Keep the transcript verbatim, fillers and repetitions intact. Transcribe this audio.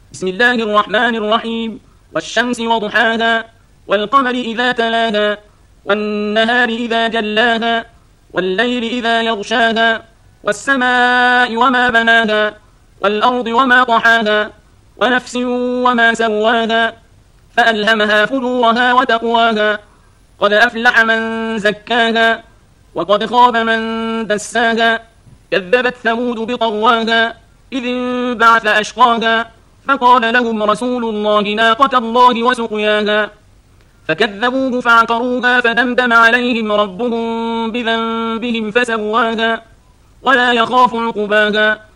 بسم الله الرحمن الرحيم. والشمس وضحاها والقمر إذا تلاها والنهار إذا جلاها والليل إذا يغشاها والسماء وما بناها والأرض وما طحاها ونفس وما سواها فألهمها فجورها وتقواها قد أفلح من زكاها وقد خاب من دساها كذبت ثمود بطغواها إذ انبعث أشقاها فقال لهم رسول الله ناقة الله وسقياها فكذبوه فعقروها فدمدم عليهم ربهم بذنبهم فسواها ولا يخاف عقباها